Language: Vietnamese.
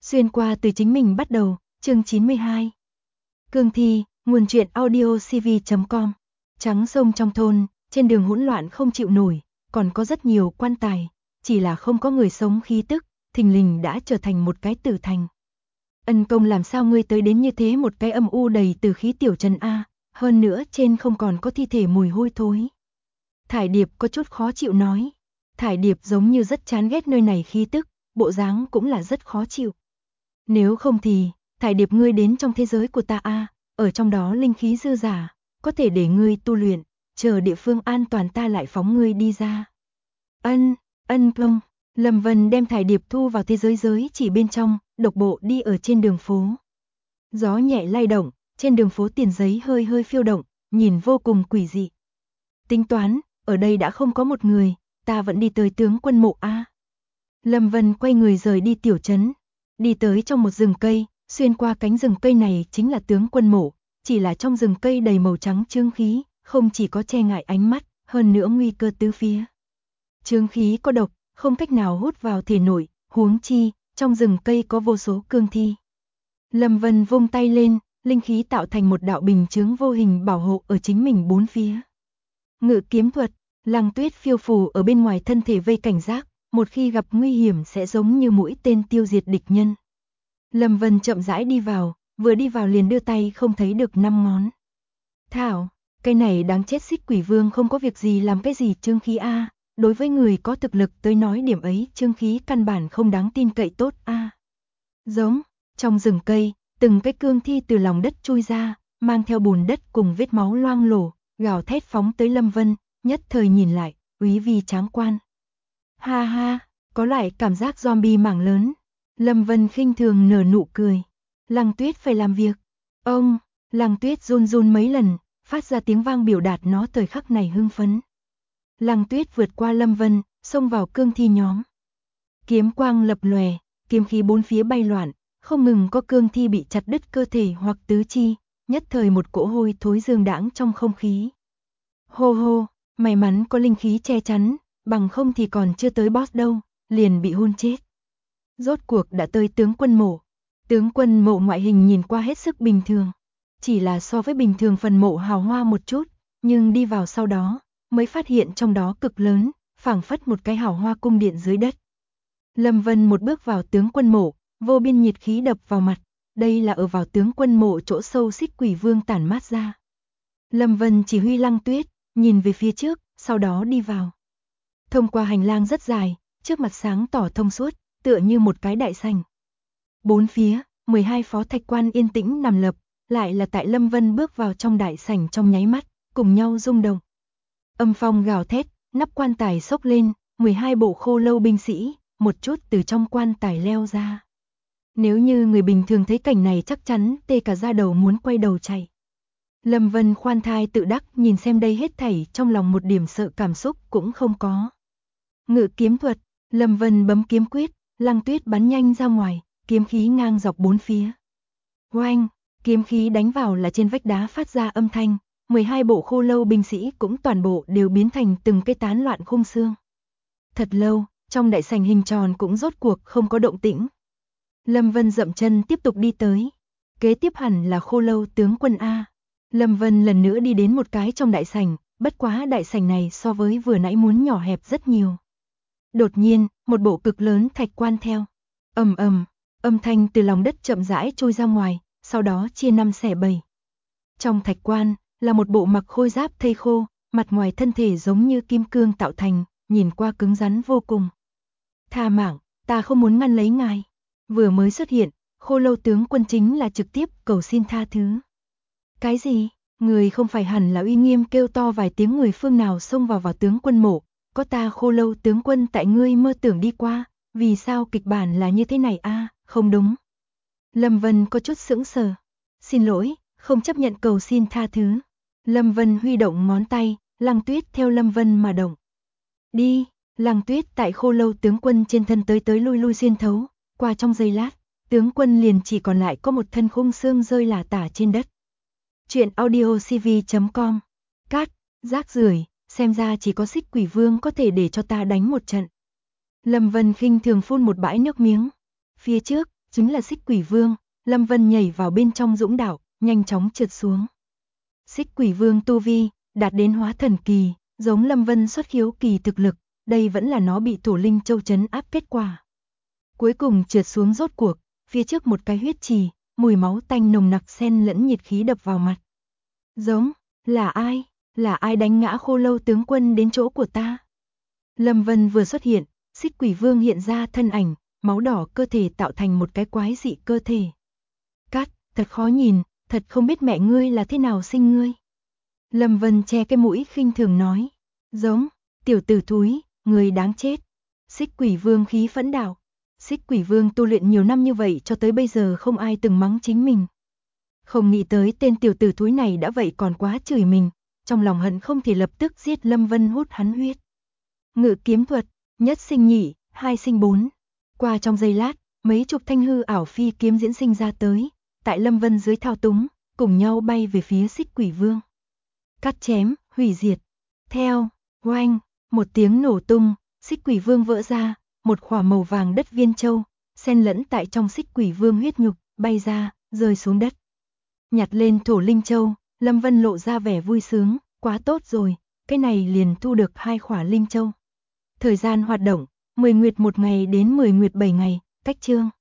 Xuyên qua từ chính mình bắt đầu, chương 92. Cương thi, nguồn truyện audio cv.com. Trắng sông trong thôn, trên đường hỗn loạn không chịu nổi, còn có rất nhiều quan tài, chỉ là không có người sống khí tức, thình lình đã trở thành một cái tử thành. Ân công, làm sao ngươi tới đến như thế một cái âm u đầy tử khí tiểu trần a, hơn nữa trên không còn có thi thể mùi hôi thối. Thải Điệp có chút khó chịu nói. Thải Điệp giống như rất chán ghét nơi này khí tức, bộ dáng cũng là rất khó chịu. Nếu không thì, Thải Điệp ngươi đến trong thế giới của ta a, ở trong đó linh khí dư dả, có thể để ngươi tu luyện, chờ địa phương an toàn ta lại phóng ngươi đi ra. Ân công. Lâm Vân đem Thải Điệp thu vào thế giới chỉ bên trong, độc bộ đi ở trên đường phố. Gió nhẹ lay động, trên đường phố tiền giấy hơi hơi phiêu động, nhìn vô cùng quỷ dị. Tính toán, ở đây đã không có một người, ta vẫn đi tới tướng quân mộ a. Lâm Vân quay người rời đi tiểu trấn, đi tới trong một rừng cây, xuyên qua cánh rừng cây này chính là tướng quân mộ, chỉ là trong rừng cây đầy màu trắng chướng khí, không chỉ có che ngại ánh mắt, hơn nữa nguy cơ tứ phía. Chướng khí có độc, không cách nào hút vào thể nội, huống chi, trong rừng cây có vô số cương thi. Lâm Vân vung tay lên, linh khí tạo thành một đạo bình chướng vô hình bảo hộ ở chính mình bốn phía. Ngự kiếm thuật, Lăng Tuyết phiêu phù ở bên ngoài thân thể vây cảnh giác, một khi gặp nguy hiểm sẽ giống như mũi tên tiêu diệt địch nhân. Lâm Vân chậm rãi đi vào, vừa đi vào liền đưa tay không thấy được 5 ngón. Thảo, cái này đáng chết, Xích Quỷ Vương không có việc gì làm cái gì chướng khí a, đối với người có thực lực tới nói điểm ấy chướng khí căn bản không đáng tin cậy tốt a. Giống, trong rừng cây, từng cái cương thi từ lòng đất chui ra, mang theo bùn đất cùng vết máu loang lổ, gào thét phóng tới Lâm Vân, nhất thời nhìn lại, úy vi tráng quan. Ha ha, có loại cảm giác zombie mảng lớn. Lâm Vân khinh thường nở nụ cười. Lăng Tuyết phải làm việc. Ông, Lăng Tuyết run run mấy lần, phát ra tiếng vang biểu đạt nó thời khắc này hưng phấn. Lăng Tuyết vượt qua Lâm Vân, xông vào cương thi nhóm. Kiếm quang lập lòe, kiếm khí bốn phía bay loạn, không ngừng có cương thi bị chặt đứt cơ thể hoặc tứ chi, nhất thời một cỗ hôi thối dương đãng trong không khí. Hô hô, may mắn có linh khí che chắn, bằng không thì còn chưa tới boss đâu, liền bị hôn chết. Rốt cuộc đã tới tướng quân mộ. Tướng quân mộ ngoại hình nhìn qua hết sức bình thường, chỉ là so với bình thường phần mộ hào hoa một chút, nhưng đi vào sau đó, mới phát hiện trong đó cực lớn, phảng phất một cái hào hoa cung điện dưới đất. Lâm Vân một bước vào tướng quân mộ, vô biên nhiệt khí đập vào mặt, đây là ở vào tướng quân mộ chỗ sâu Xích Quỷ Vương tản mát ra. Lâm Vân chỉ huy Lăng Tuyết, nhìn về phía trước, sau đó đi vào. Thông qua hành lang rất dài, trước mặt sáng tỏ thông suốt, tựa như một cái đại sảnh. Bốn phía, 12 phó thạch quan yên tĩnh nằm lập, lại là tại Lâm Vân bước vào trong đại sảnh trong nháy mắt, cùng nhau rung động. Âm phong gào thét, nắp quan tài xốc lên, 12 bộ khô lâu binh sĩ, một chút từ trong quan tài leo ra. Nếu như người bình thường thấy cảnh này chắc chắn tê cả da đầu muốn quay đầu chạy. Lâm Vân khoan thai tự đắc nhìn xem đây hết thảy, trong lòng một điểm sợ cảm xúc cũng không có. Ngự kiếm thuật, Lâm Vân bấm kiếm quyết, Lăng Tuyết bắn nhanh ra ngoài, kiếm khí ngang dọc bốn phía. Oanh, kiếm khí đánh vào là trên vách đá phát ra âm thanh, 12 bộ khô lâu binh sĩ cũng toàn bộ đều biến thành từng cái tán loạn khung xương. Thật lâu, trong đại sảnh hình tròn cũng rốt cuộc không có động tĩnh. Lâm Vân dậm chân tiếp tục đi tới. Kế tiếp hẳn là khô lâu tướng quân a. Lâm Vân lần nữa đi đến một cái trong đại sảnh, bất quá đại sảnh này so với vừa nãy muốn nhỏ hẹp rất nhiều. Đột nhiên, một bộ cực lớn thạch quan theo. Ầm ầm, âm thanh từ lòng đất chậm rãi trôi ra ngoài, sau đó chia 5 xẻ 7. Trong thạch quan là một bộ mặc khôi giáp thây khô, mặt ngoài thân thể giống như kim cương tạo thành, nhìn qua cứng rắn vô cùng. Tha mạng, ta không muốn ngăn lấy ngài. Vừa mới xuất hiện, khô lâu tướng quân chính là trực tiếp cầu xin tha thứ. Cái gì? Người không phải hẳn là uy nghiêm kêu to vài tiếng, người phương nào xông vào tướng quân mộ, có ta khô lâu tướng quân tại ngươi mơ tưởng đi qua, vì sao kịch bản là như thế này a? Không đúng. Lâm Vân có chút sững sờ. Xin lỗi, không chấp nhận cầu xin tha thứ. Lâm Vân huy động ngón tay, Lăng Tuyết theo Lâm Vân mà động. Đi, Lăng Tuyết tại khô lâu tướng quân trên thân tới lui lui xuyên thấu, qua trong giây lát, tướng quân liền chỉ còn lại có một thân khung xương rơi lả tả trên đất. Chuyện audio cv.com. Cát, rác rưởi, xem ra chỉ có Xích Quỷ Vương có thể để cho ta đánh một trận. Lâm Vân khinh thường phun một bãi nước miếng. Phía trước, chính là Xích Quỷ Vương. Lâm Vân nhảy vào bên trong dũng đạo, nhanh chóng trượt xuống. Xích Quỷ Vương tu vi đạt đến hóa thần kỳ, giống Lâm Vân xuất khiếu kỳ thực lực, đây vẫn là nó bị Thổ Linh Châu trấn áp kết quả. Cuối cùng trượt xuống rốt cuộc, phía trước một cái huyết trì, mùi máu tanh nồng nặc xen lẫn nhiệt khí đập vào mặt. Giống, là ai? Là ai đánh ngã Khô Lâu tướng quân đến chỗ của ta? Lâm Vân vừa xuất hiện, Xích Quỷ Vương hiện ra thân ảnh, máu đỏ cơ thể tạo thành một cái quái dị cơ thể. Cát, thật khó nhìn, thật không biết mẹ ngươi là thế nào sinh ngươi. Lâm Vân che cái mũi khinh thường nói. Giống, tiểu tử thúi, người đáng chết. Xích Quỷ Vương khí phẫn đạo. Xích Quỷ Vương tu luyện nhiều năm như vậy cho tới bây giờ không ai từng mắng chính mình. Không nghĩ tới tên tiểu tử thúi này đã vậy còn quá chửi mình, trong lòng hận không thể lập tức giết Lâm Vân hút hắn huyết. Ngự kiếm thuật, nhất sinh nhị, hai sinh bốn. Qua trong giây lát, mấy chục thanh hư ảo phi kiếm diễn sinh ra tới, tại Lâm Vân dưới thao túng, cùng nhau bay về phía Xích Quỷ Vương. Cắt chém, hủy diệt. Theo, oanh, một tiếng nổ tung, Xích Quỷ Vương vỡ ra, một khỏa màu vàng đất viên châu, xen lẫn tại trong Xích Quỷ Vương huyết nhục, bay ra, rơi xuống đất. Nhặt lên Thổ Linh Châu, Lâm Vân lộ ra vẻ vui sướng, quá tốt rồi, cái này liền thu được 2 khỏa Linh Châu. Thời gian hoạt động, 10 nguyệt 1 ngày đến 10 nguyệt 7 ngày, cách chương.